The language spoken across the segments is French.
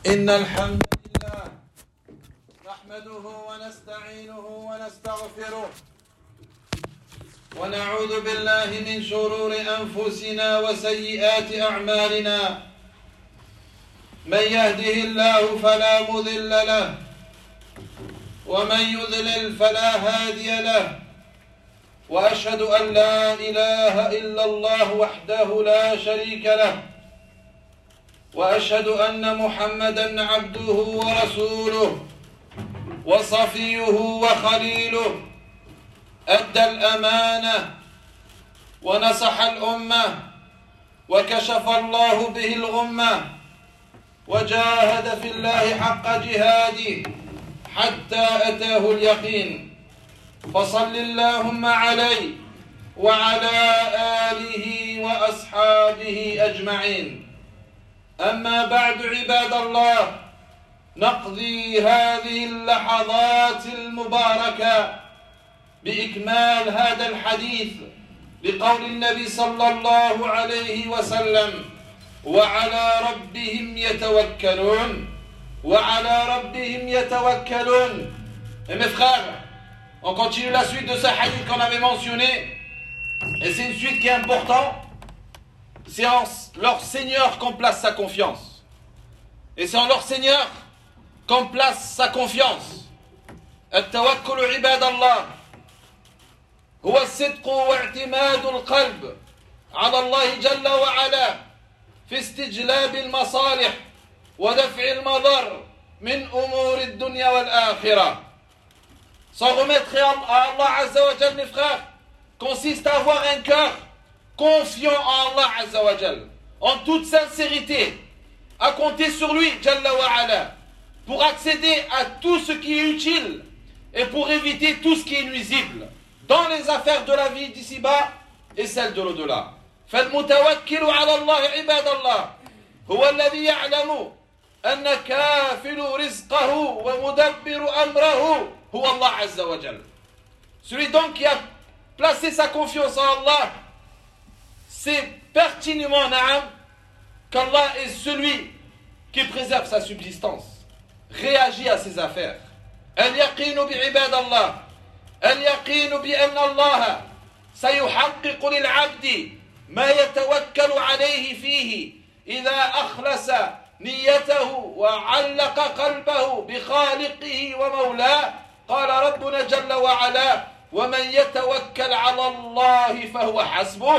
إن الحمد لله نحمده ونستعينه ونستغفره ونعوذ بالله من شرور أنفسنا وسيئات أعمالنا من يهده الله فلا مضل له ومن يضلل فلا هادي له وأشهد أن لا إله إلا الله وحده لا شريك له وأشهد أن محمدًا عبده ورسوله وصفيه وخليله أدى الأمانة ونصح الأمة وكشف الله به الغمة وجاهد في الله حق جهاده حتى أتاه اليقين فصل اللهم عليه وعلى آله وأصحابه أجمعين أما بعد عباد الله نقضي هذه اللحظات المباركة بإكمال هذا الحديث لقول النبي صلى الله عليه وسلم وعلى ربهم يتوكلون وعلى ربهم يتوكلون. Et mes frères, on continue la suite de ce hadith qu'on avait mentionné et c'est une suite qui est importante. C'est en leur Seigneur qu'on place sa confiance. Et c'est en leur Seigneur qu'on place sa confiance. التوكل عباد الله هو الصدق واعتماد القلب على الله جل وعلا في استجلاب المصالح ودفع المضر من أمور الدنيا والآخرة. S'en remettre à Allah Azza wa Jal, mes frères, consiste à avoir un cœur confiant en Allah Azza wa Jal, en toute sincérité, à compter sur lui, Jalla wa Ala, pour accéder à tout ce qui est utile et pour éviter tout ce qui est nuisible dans les affaires de la vie d'ici-bas et celles de l'au-delà. فالمتوكل على الله عباد الله هو الذي يعلم أن كافل رزقه ومدبر أمره هو الله عز وجل. Celui donc qui a placé sa confiance en Allah, c'est pertinemment qu'Allah est celui qui préserve sa subsistance, réagit à ses affaires. اليقين بعباد الله اليقين بأن الله سيحقق للعبد ما يتوكل عليه فيه إذا أخلص نيته وعلق قلبه بخالقه ومولاه. قال ربنا جل وعلا ومن يتوكل على الله فهو حسبه.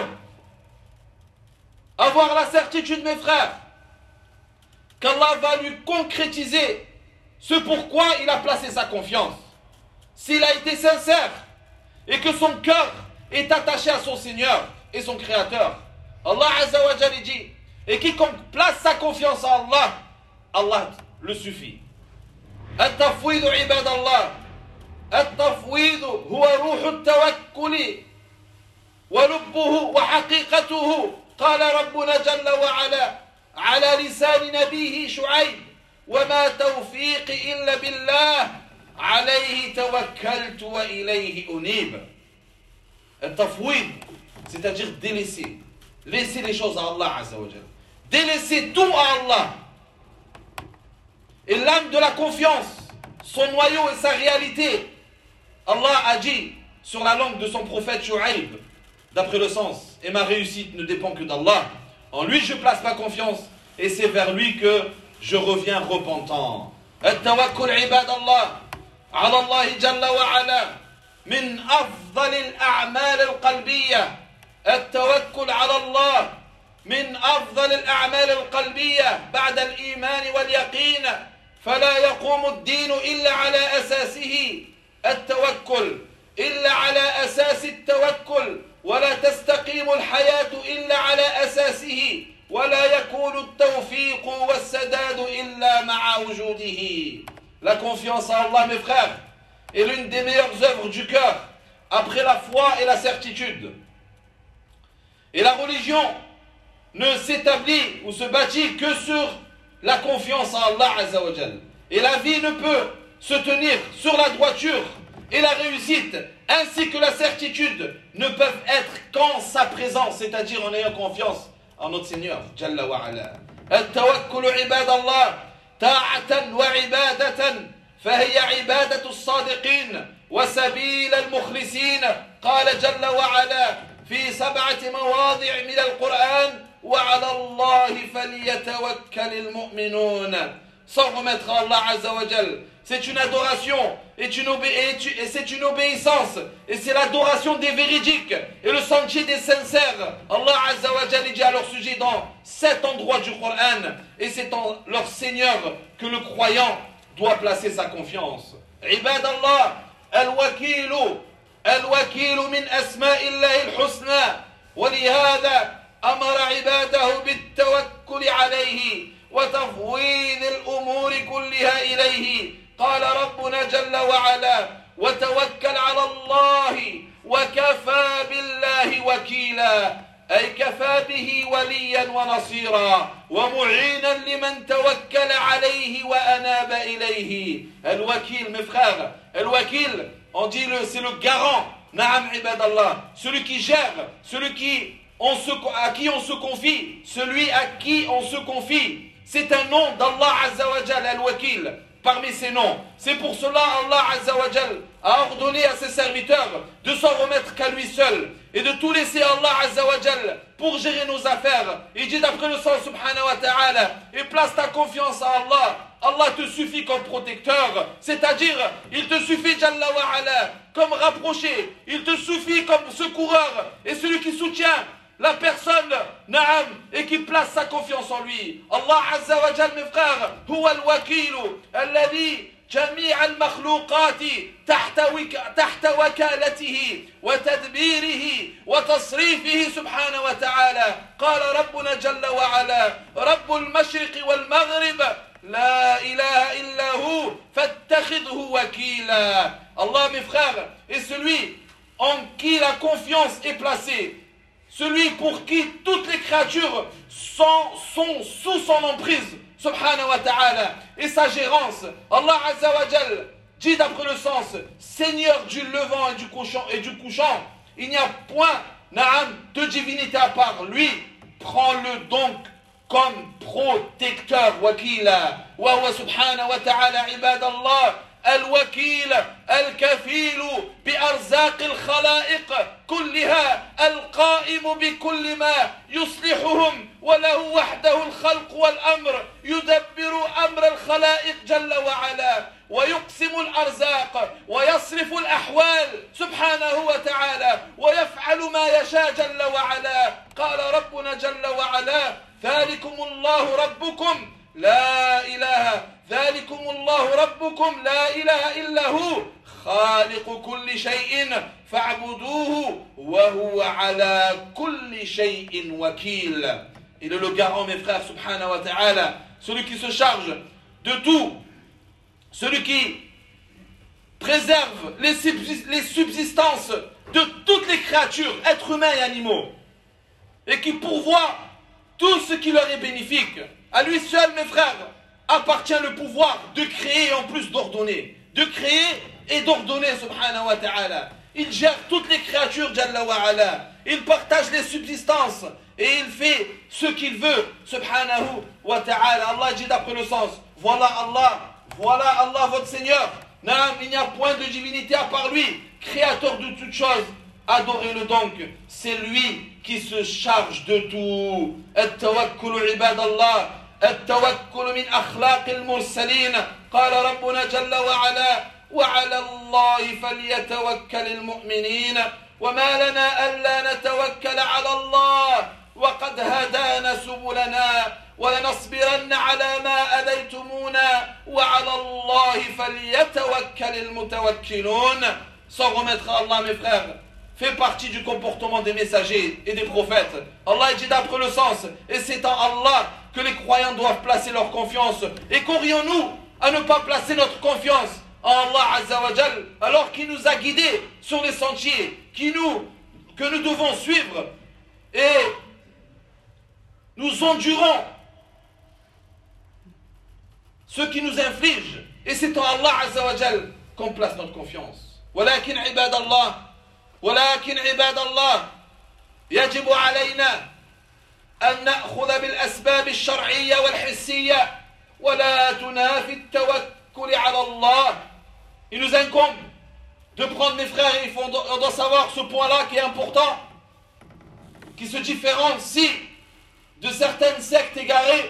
Avoir la certitude, mes frères, qu'Allah va lui concrétiser ce pourquoi il a placé sa confiance. S'il a été sincère et que son cœur est attaché à son Seigneur et son Créateur. Allah Azza wa Jalla dit, et quiconque place sa confiance en Allah, Allah le suffit. التفويض عباد الله التفويض هو روح التوكل ولبه وحقيقته. قال ربنا جل وعلا على لسان نبيه شعيب وما توفيقي إلا بالله عليه توكلت وإليه أنيب. التفويض, c'est-à-dire délaisser, laisser les choses à Allah Azza wa Jalla, délaisser tout à Allah. Et l'âme de la confiance, son noyau et sa réalité, Allah a dit sur la langue de son prophète Shu'aib, d'après le sens, et ma réussite ne dépend que d'Allah. En lui je place ma confiance et c'est vers lui que je reviens repentant. التوكل عباد الله على الله جل وعلا من أفضل الأعمال القلبية. التوكل على الله من أفضل الأعمال القلبية بعد الإيمان واليقين. فلا يقوم الدين إلا على أساسه التوكل إلا على أساس التوكل ولا تستقيم الحياة إلا على أساسه ولا يكون التوفيق والسداد إلا مع وجوده. La confiance en Allah, mes frères, est l'une des meilleures œuvres du cœur après la foi et la certitude. Et la religion ne s'établit ou se bâtit que sur la confiance en Allah Azza wa Jal. Et la vie ne peut se tenir sur la droiture et la réussite ainsi que la certitude ne peuvent être qu'en sa présence, c'est-à-dire en ayant confiance en notre Seigneur Jalla wa Ala. التوكل عباد الله طاعة وعبادة فهي عبادة الصادقين وسبيل المخلصين. قال جل وعلا في 7 مواضع من القرآن وعلى الله فليتوكل المؤمنون. Sans remettre à Allah Azza wa Jal, c'est une adoration et c'est une obéissance et c'est l'adoration des véridiques et le sentier des sincères. Allah Azza wa Jal dit à leur sujet dans 7 endroits du Coran, et c'est en leur Seigneur que le croyant doit placer sa confiance. عباد الله الوكيل من أسماء الله الحسنى ولهذا أمر عباده بالتوكل عليه وتفويض الأمور كلها إليه. قال ربنا جل وعلا وتوكل على الله وكفى بالله وكيلا، أي كفى به وليا ونصيرا ومعينا لمن توكل عليه وأناب إليه. الوكيل mes frères, الوكيل on dit c'est le garant. Naam ibadallah, celui qui gère, celui à qui on se confie, celui à qui on se confie. C'est un nom d'Allah Azza wa Jal, Al-Wakil, parmi ses noms. C'est pour cela Allah Azza wa Jal a ordonné à ses serviteurs de s'en remettre qu'à lui seul et de tout laisser à Allah Azza wa Jal pour gérer nos affaires. Il dit d'après le sens subhanahu wa ta'ala, et place ta confiance à Allah. Allah te suffit comme protecteur, c'est-à-dire il te suffit Jalla wa Ala comme rapproché, il te suffit comme secoureur et celui qui soutient la personne, Naam, et qui place sa confiance en lui. Allah Azza wa Jal, mes frères, huwa al-wakilu alladhi جميع المخلوقات تحت وكالته وتدبيره وتصريفه سبحانه وتعالى. قال ربنا جل وعلا رب المشرق والمغرب لا إله إلا هو فاتخذه وكيلا. Allah, mes frères, est celui en qui la confiance est placée, celui pour qui toutes les créatures sont sous son emprise, subhanahu wa ta'ala, et sa gérance. Allah Azza wa Jal dit d'après le sens, Seigneur du levant et du couchant, il n'y a point, Naam, de divinité à part lui. Prends-le donc comme protecteur, wakila. Wa huwa subhanahu wa ta'ala ibadallah الوكيل الكفيل بأرزاق الخلائق كلها القائم بكل ما يصلحهم وله وحده الخلق والأمر يدبر أمر الخلائق جل وعلا ويقسم الأرزاق ويصرف الأحوال سبحانه وتعالى ويفعل ما يشاء جل وعلا. قال ربنا جل وعلا ذلكم الله ربكم لا إله ذلكم الله ربكم لا إله إلا هو خالق كل شيء فاعبدوه وهو على كل شيء وكيل. Il est le garant, mes frères, subhanahu wa ta'ala, celui qui se charge de tout, celui qui préserve les subsistances de toutes les créatures, êtres humains et animaux, et qui pourvoit tout ce qui leur est bénéfique. À lui seul, mes frères, appartient le pouvoir de créer et en plus d'ordonner. De créer et d'ordonner, subhanahu wa ta'ala. Il gère toutes les créatures, jalla wa ala. Il partage les subsistances et il fait ce qu'il veut, subhanahu wa ta'ala. Allah dit d'après le sens, voilà Allah votre Seigneur. Non, il n'y a point de divinité à part lui, créateur de toutes choses. Adorez-le donc, c'est lui qui se charge de tout. At-tawakkul ibadallah. التوكل من أخلاق المرسلين. قال ربنا جل وعلا وعلى الله فليتوكل المؤمنين. وما لنا ألا نتوكل على الله وقد هدانا سبلنا ولنصبرن على ما أذيتمونا وعلى الله فليتوكل المتوكلون. Sans remettre à Allah, mes frères, fait partie du comportement des messagers et des prophètes. Allah dit d'après le sens, et c'est en Allah que les croyants doivent placer leur confiance. Et qu'aurions-nous à ne pas placer notre confiance en Allah Azza wa Jal, alors qu'il nous a guidés sur les sentiers que nous devons suivre, et nous endurons ce qui nous inflige, et c'est en Allah Azza wa Jal qu'on place notre confiance. ولكن عباد الله يجب علينا أن نأخذ بالأسباب الشرعية والحسية ولا تنافي التوكل على الله. Il nous incombe de prendre, mes frères, on doit savoir ce point-là qui est important, qui se différencie de certaines sectes égarées,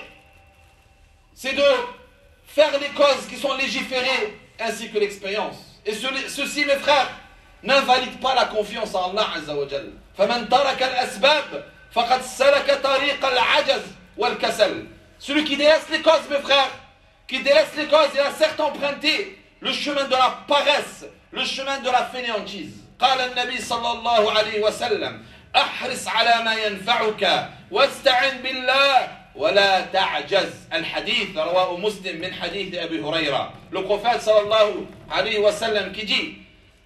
c'est de faire les causes qui sont légiférées ainsi que l'expérience. Et ceci, mes frères, n'invalide pas la confiance en Allah Azza wa Jal. فَمَنْ تَرَكَ الْأَسْبَابِ فَقَدْ سَلَكَ طَرِيقَ الْعَجَزِ وَالْكَسَلِ. Celui qui délaisse les causes, mes frères, qui délaisse les causes, il a certes emprunté le chemin de la paresse, le chemin de la fainéantise. قال النبي صلى الله عليه وسلم أحرص على ما ينفعك واستعن بالله ولا تعجز. الحديث رواه مسلم من حديث أبي هريرة. Le prophète sallallahu alayhi wa sallam qui dit: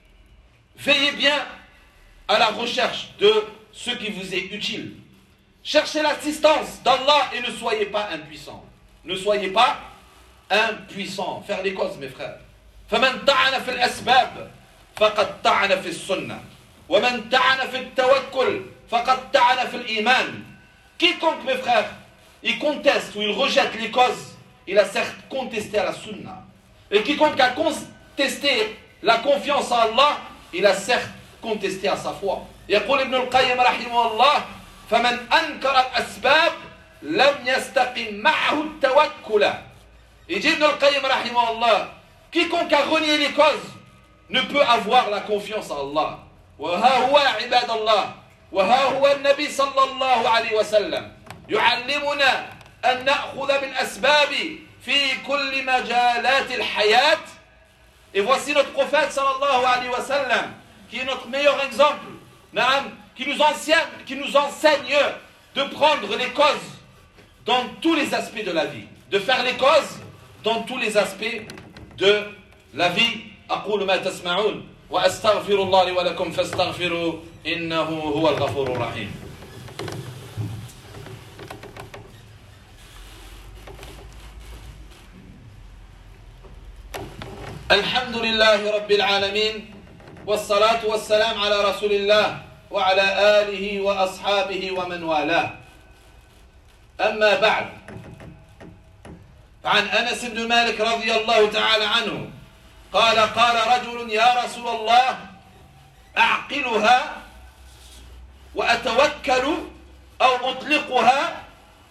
veillez bien à la recherche de ce qui vous est utile. Cherchez l'assistance d'Allah et ne soyez pas impuissants. Ne soyez pas impuissants. Faire les causes, mes frères. فمن طعن في الأسباب فقد طعن في السنة ومن طعن في التوكل فقد طعن في الإيمان. Quiconque, mes frères, il conteste ou il rejette les causes, il a certes contesté à la sunna. Et quiconque a contesté la confiance en Allah, il a certes contesté à sa foi. يقول ابن القيم رحمه الله: فمن أنكر الأسباب لم يستقم معه التوكل. Il dit Ibn al-Qayyim رحمه الله: quiconque a renié les causes ne peut avoir la confiance en Allah. وها هو عباد الله وها هو النبي صلى الله عليه وسلم يعلمنا أن نأخذ بالأسباب في كل مجالات الحياة. Et voici notre prophète sallallahu alayhi wa sallam qui est notre meilleur exemple, qui nous enseigne de prendre les causes dans tous les aspects de la vie, de faire les causes dans tous les aspects de la vie. أقول ما تسمعون وأستغفر الله لي ولكم فاستغفروا إنه هو الغفور الرحيم. الحمد لله رب العالمين والصلاة والسلام على رسول الله وعلى آله وأصحابه ومن والاه. أما بعد، فعن أنس بن مالك رضي الله تعالى عنه قال: قال رجل: يا رسول الله أعقلها وأتوكل أو أطلقها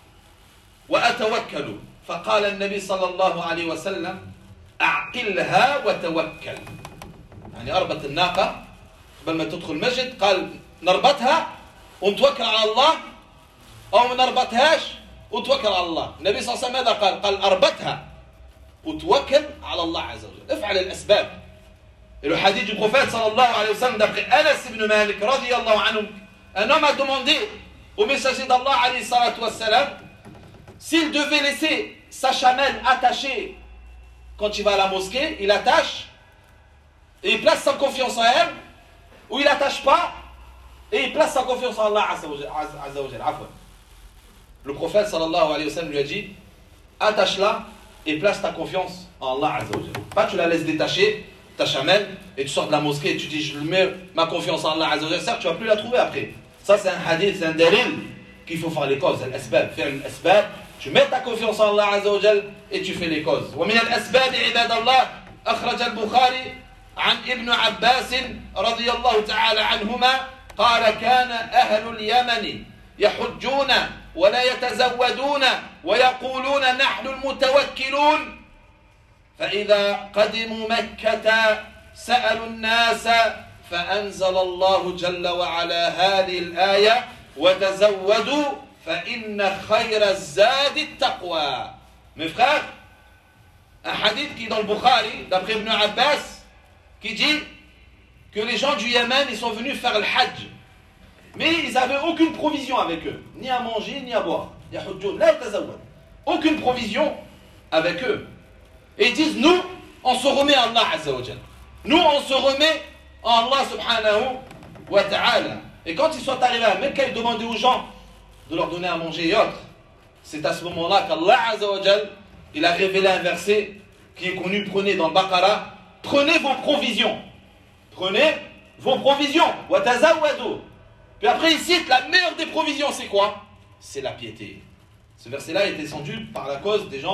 وأتوكل. فقال النبي صلى الله عليه وسلم: أعقلها وتوكل. يعني أربط الناقة قبل ما تدخل المسجد، قال نربطها ونتوكل على الله، أو ما نربطهاش وتوكل على الله. النبي صلى الله عليه وسلم ماذا قال؟ قال أربطها وتوكل على الله عز وجل. افعل الأسباب. Et le hadith du prophète sallallahu alayhi wa sallam d'après Anas ibn Malik radiyallahu anhu, un homme a demandé au messager d'Allah alayhi salatu wassalam s'il devait laisser sa chamelle attachée quand il va à la mosquée, il attache et il place sa confiance en elle, ou il attache pas et il place sa confiance en Allah azza wa jalla. Le prophète sallallahu alayhi wa sallam lui a dit: attache-la et place ta confiance en Allah azza wa jalla. Pas tu la laisses détacher ta chamelle et tu sors de la mosquée et tu dis je mets ma confiance en Allah azza wa jalla, certes tu vas plus la trouver après. Ça c'est un hadith, c'est un dalil qu'il faut faire les causes, al-asbab, faire l'asbab. Tu mets ta confiance en Allah azza wa jalla et tu fais les causes. ومن الأسباب عباد الله أخرج البخاري عن ابن عباس رضي الله تعالى عنهما قال: كان أهل اليمن يحجون ولا يتزودون ويقولون نحن المتوكلون، فإذا قدموا مكة سألوا الناس فأنزل الله جل وعلا هذه الآية: وتزودوا فإن خير الزاد التقوى. Mes frères, un hadith qui est dans le Bukhari, d'après Ibn Abbas, qui dit que les gens du Yémen, ils sont venus faire le hajj, mais ils n'avaient aucune provision avec eux, ni à manger, ni à boire. Aucune provision avec eux. Et ils disent, nous, on se remet à Allah Azza wa Jalla. Nous, on se remet à Allah subhanahu wa ta'ala. Et quand ils sont arrivés à Mecca, ils demandaient aux gens de leur donner à manger et autres. C'est à ce moment-là qu'Allah Azza wa Jalla, il a révélé un verset qui est connu, prenez dans le Baqarah, prenez vos provisions. Prenez vos provisions. Wa tazawwadu. Puis après, il cite la meilleure des provisions, c'est quoi? C'est la piété. Ce verset-là est descendu par la cause des gens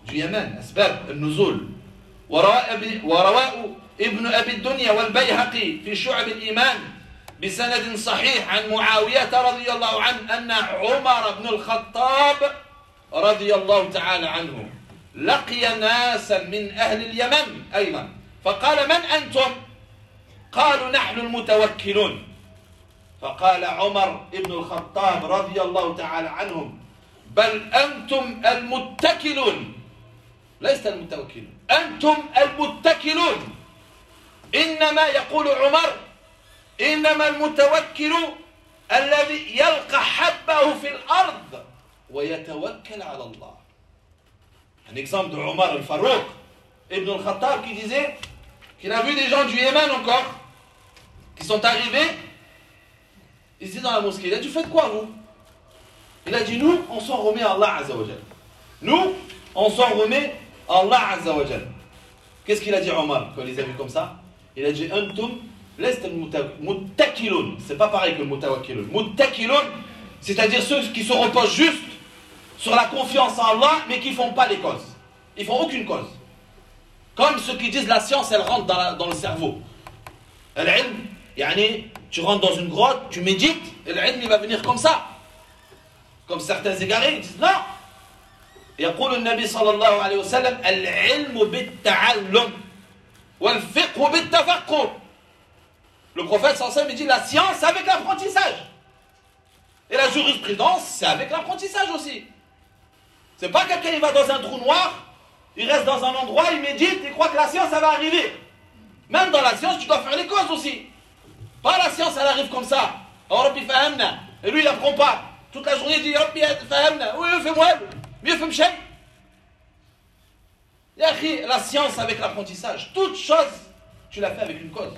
du Yémen, أسباب النزول. ورواه ابن أبي الدنيا والبيهقي في شعب الإيمان بسند صحيح عن معاوية رضي الله عنه أن عمر بن الخطاب رضي الله تعالى عنه لقي ناسا من أهل اليمن أيضا فقال: من أنتم؟ قالوا: نحن المتوكلون. فقال عمر بن الخطاب رضي الله تعالى عنهم: بل أنتم المتكلون، ليس المتوكلون، أنتم المتكلون. إنما يقول عمر: إنما المتوكل الذي يلقى حبه في الأرض ويتوكل على الله. Un exemple de Omar al-Farouq Ibn al-Khattab qui disait qu'il a vu des gens du Yémen encore qui sont arrivés ici dans la mosquée. Il a dit: faites quoi vous? Il a dit: nous on s'en remet à Allah Azza wa Jal. Nous on s'en remet à Allah Azza wa Jal. Qu'est-ce qu'il a dit Omar quand il les a vus comme ça? Il a dit: antum lest al-muttakilun. C'est pas pareil que le mutawakkilun. Muttakilun, c'est-à-dire ceux qui se reposent juste sur la confiance en Allah, mais qui ne font pas les causes. Ils ne font aucune cause. Comme ceux qui disent la science, elle rentre dans le cerveau. Al-ilm, yani, tu rentres dans une grotte, tu médites, et l'ilm, il va venir comme ça. Comme certains égarés, ils disent non. يقول النبي صلى الله عليه وسلم: العلم بالتعلم والفقه بالتفقه. Le prophète sallallahu alayhi wa sallam, il dit: la science, c'est avec l'apprentissage. Et la jurisprudence, c'est avec l'apprentissage aussi. C'est pas quelqu'un qui va dans un trou noir, il reste dans un endroit, il médite, il croit que la science, ça va arriver. Même dans la science, tu dois faire les causes aussi. Pas la science, elle arrive comme ça. Oh, Rabbi fahamna. Et lui, il n'apprend pas. Toute la journée, il dit: Rabbi fahamna. Oui, fais-moi. Mieux fais-moi. La science avec l'apprentissage. Toute chose, tu l'as fait avec une cause.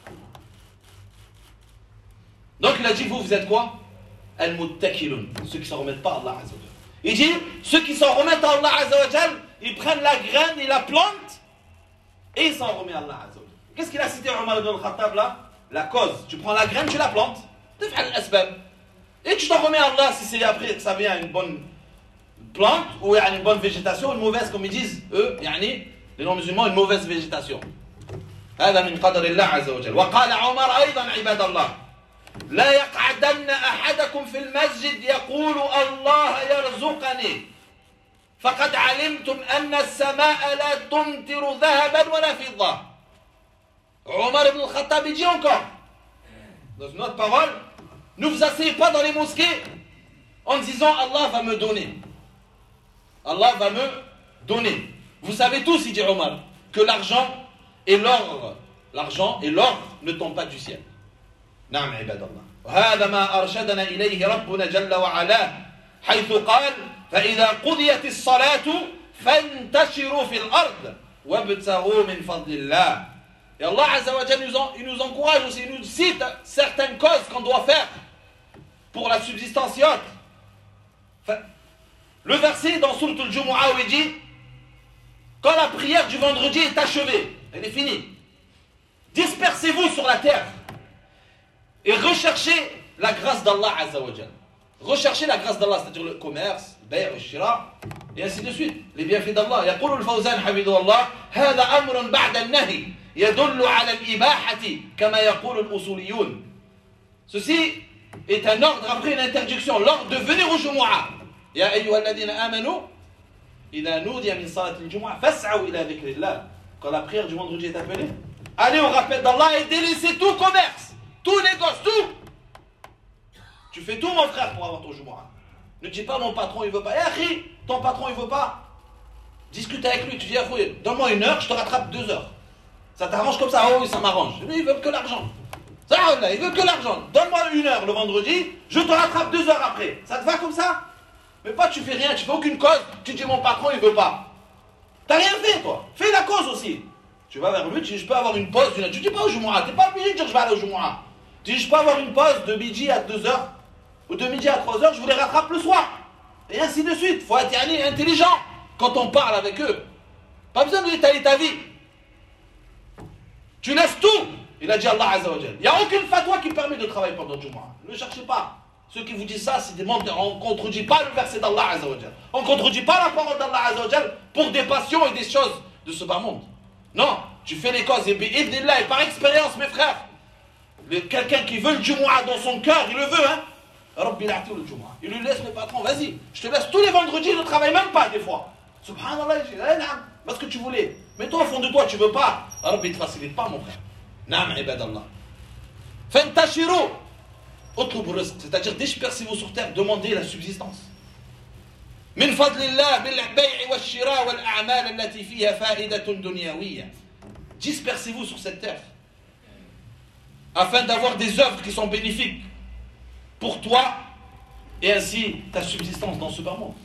Donc il a dit: vous êtes quoi? Al-muttakilun. Ceux qui ne s'en remettent pas à Allah Azza wa Jal. Il dit: ceux qui s'en remettent à Allah Azza wa Jal, ils prennent la graine, ils la plantent et ils s'en remettent à Allah Azza wa Jal. Qu'est-ce qu'il a cité Omar ibn al-Khattab là? La cause. Tu prends la graine, tu la plantes. Tu fais l'asbab. Et tu t'en remets à Allah si c'est après que ça vient une bonne plante ou une bonne végétation, une mauvaise, comme ils disent eux, les non-musulmans, une mauvaise végétation. هذا من قدر الله عز وجل. وقال عمر أيضا عباد الله: لا يقعدن أحدكم في المسجد يقول الله يرزقني فقد علمتم أن السماء لا تمطر ذهبا ولا فضة. Omar ibn al-Khattab dit encore, dans une autre parole: ne vous asseyez pas dans les mosquées en disant Allah va me donner. Allah va me donner. Vous savez tous, il dit Omar, que l'argent et l'or ne tombent pas du ciel. نعم عباد الله. وهذا ما أرشدنا إليه ربنا جل وعلا حيث قال: فإذا قضيت الصلاة فانتشروا في الأرض وابتغوا من فضل الله. Et Allah Azza wa Jalla il nous encourage aussi, il nous cite certaines causes qu'on doit faire pour la subsistance et autres. Le verset dans Sourate Al-Jumu'ah où il dit: quand la prière du vendredi est achevée, elle est finie, dispersez-vous sur la terre et recherchez la grâce d'Allah Azza wa Jalla. Recherchez la grâce d'Allah, c'est-à-dire le commerce, le bay', le shira, et ainsi de suite, les bienfaits d'Allah. يقول الفوزان حفظه الله: هذا أمر بعد النهي يدل على الإباحة كما يقول الأصوليون. Ceci est un ordre après une interdiction, l'ordre de venir au Jumu'ah. يا أيها الذين آمنوا إذا نودي من صلاة الجمعة فاسعوا إلى ذكر الله. Quand la prière du vendredi est appelée, allez au rappel d'Allah et délaissez tout commerce, tout négoce, tout. Tu fais tout, mon frère, pour avoir ton Jumu'ah. Ne dis pas: mon patron il veut pas. Akhi, ton patron il veut pas. Discute avec lui, tu dis: donne-moi 1 heure, je te rattrape 2 heures. Ça t'arrange comme ça? Oh oui, ça m'arrange. Lui, il veut que l'argent. Ça, il veut que l'argent. Donne-moi 1 heure le vendredi, je te rattrape 2 heures après. Ça te va comme ça? Mais pas, tu fais rien, tu fais aucune cause. Tu dis: mon patron, il veut pas. T'as rien fait, toi. Fais la cause aussi. Tu vas vers lui, tu dis: je peux avoir une pause d'une heure. Tu dis pas au Jumu'ah, t'es pas obligé de dire: je vais aller au Jumu'ah. Tu dis: je peux avoir une pause de midi à 2 heures ou de midi à 3 heures, je vous les rattrape le soir. Et ainsi de suite. Il faut être intelligent quand on parle avec eux. Pas besoin de l'étaler ta vie. Tu laisses tout. Il a dit Allah Azza wa Jal. Il n'y a aucune fatwa qui permet de travailler pendant le Jumu'ah. Ne cherchez pas. Ceux qui vous disent ça, c'est des menteurs. On ne contredit pas le verset d'Allah Azza wa Jal. On ne contredit pas la parole d'Allah Azza wa Jal pour des passions et des choses de ce bas monde. Non, tu fais les causes et par expérience, mes frères. Quelqu'un qui veut le Jumu'ah dans son cœur, il le veut, hein. Rabbi l'a'ti le Jumu'ah. Il lui laisse le patron, vas-y, je te laisse tous les vendredis, je ne travaille même pas des fois. Subhanallah, parce que tu voulais. Mais toi, au fond de toi, tu ne veux pas. Rabbi ne te facilite pas, mon frère. Naam ibadallah. Fantashiru. C'est-à-dire dispersez-vous sur terre, demandez la subsistance. من فضل الله بالبيع والشراء والأعمال التي فيها فائدة دنيوية. Dispersez-vous sur cette terre afin d'avoir des œuvres qui sont bénéfiques pour toi et ainsi ta subsistance dans ce bas monde.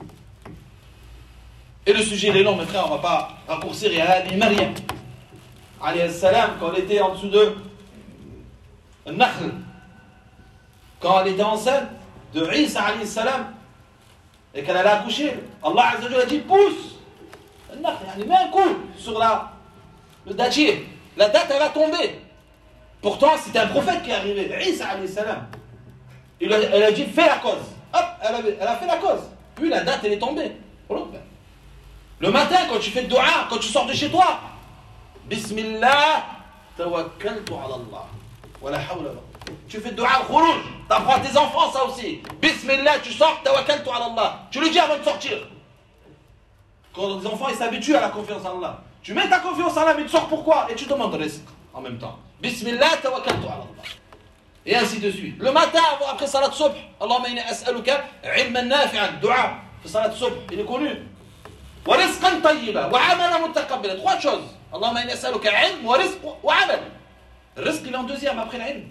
Et le sujet il est long, mes frères, on ne va pas raccourcir. Il y a Hadi Maryam alayhi salam, quand elle était en dessous de Nakhl, quand elle était enceinte de Isa alayhi salam et qu'elle allait accoucher, Allah Azza wa Jalla a dit pousse Nakhl, mets un coup sur le dattier, la date elle va tomber. Pourtant c'était un prophète qui est arrivé, Isa alayhi salam. Elle a dit fais la cause. Hop, elle a fait la cause. Puis la date elle est tombée. Le matin quand tu fais le dua, quand tu sors de chez toi, Bismillah tawakkaltu ala Allah wa la hawla. Tu fais le dua al-khuruj, t'apprends à tes enfants ça aussi. Bismillah, tu sors, tawakkaltu ala Allah. Tu le dis avant de sortir. Quand les enfants ils s'habituent à la confiance en Allah. Tu mets ta confiance en Allah, mais tu sors pourquoi? Et tu demandes risque en même temps. Bismillah tawakkaltu ala Allah. Et ainsi de suite. Le matin, après salat subh, Allahumma inni as'aluka ilman nafi'an, dua, salat subh, il est connu. Wa rizqan tayyiba, wa amalan mutaqabbila. Trois choses. Allahumma inni as'aluka ilm, wa rizq, wa amal. Le rizq, il est en deuxième après l'ilm.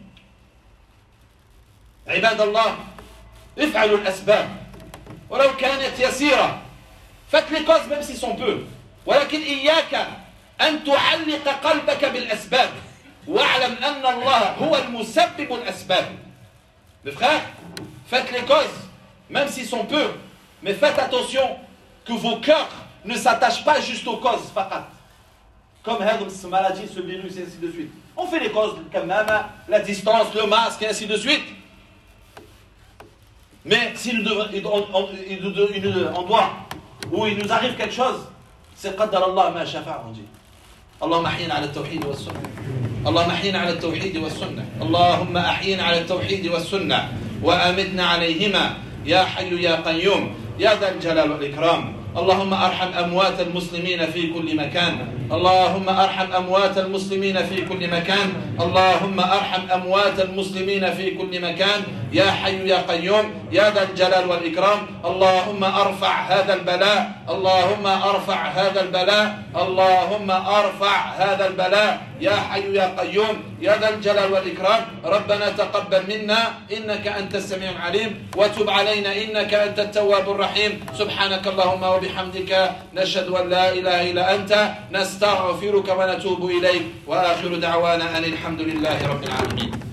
عباد الله افعلوا الأسباب ولو كانت يسيرة. Faites les causes même s'ils sont peu. ولكن إياك أن تعلق قلبك بالأسباب. واعلم أن الله هو المسبب الأسباب. Mes frères, faites les causes, même s'ils sont peu, mais faites attention que vos cœurs ne s'attachent pas juste aux causes, faqat. Comme cette maladie, ce virus, et ainsi de suite. On fait les causes, le kamama, la distance, le masque, et ainsi de suite. Mais si on doit, ou il nous arrive quelque chose, c'est qaddar Allah ma shafa'a, on dit. اللهم احينا على التوحيد والسنة. اللهم احينا على التوحيد والسنة. اللهم احينا على التوحيد والسنة وأمتنا عليهما يا حي يا قيوم يا ذا الجلال والإكرام. اللهم ارحم أموات المسلمين في كل مكان. اللهم ارحم أموات المسلمين في كل مكان. اللهم ارحم أموات المسلمين في كل مكان يا حي يا قيوم يا ذا الجلال والإكرام. اللهم ارفع هذا البلاء. اللهم ارفع هذا البلاء. اللهم ارفع هذا البلاء يا حي يا قيوم يا ذا الجلال والإكرام. ربنا تقبل منا إنك أنت السميع العليم وتب علينا إنك أنت التواب الرحيم. سبحانك اللهم وبحمدك نشهد أن لا إله إلا أنت نستغفرك ونتوب إليك وآخر دعوانا أن الحمد لله رب العالمين.